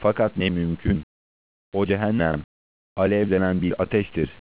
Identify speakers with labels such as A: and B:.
A: Fakat ne mümkün. O cehennem, alevlenen bir ateştir.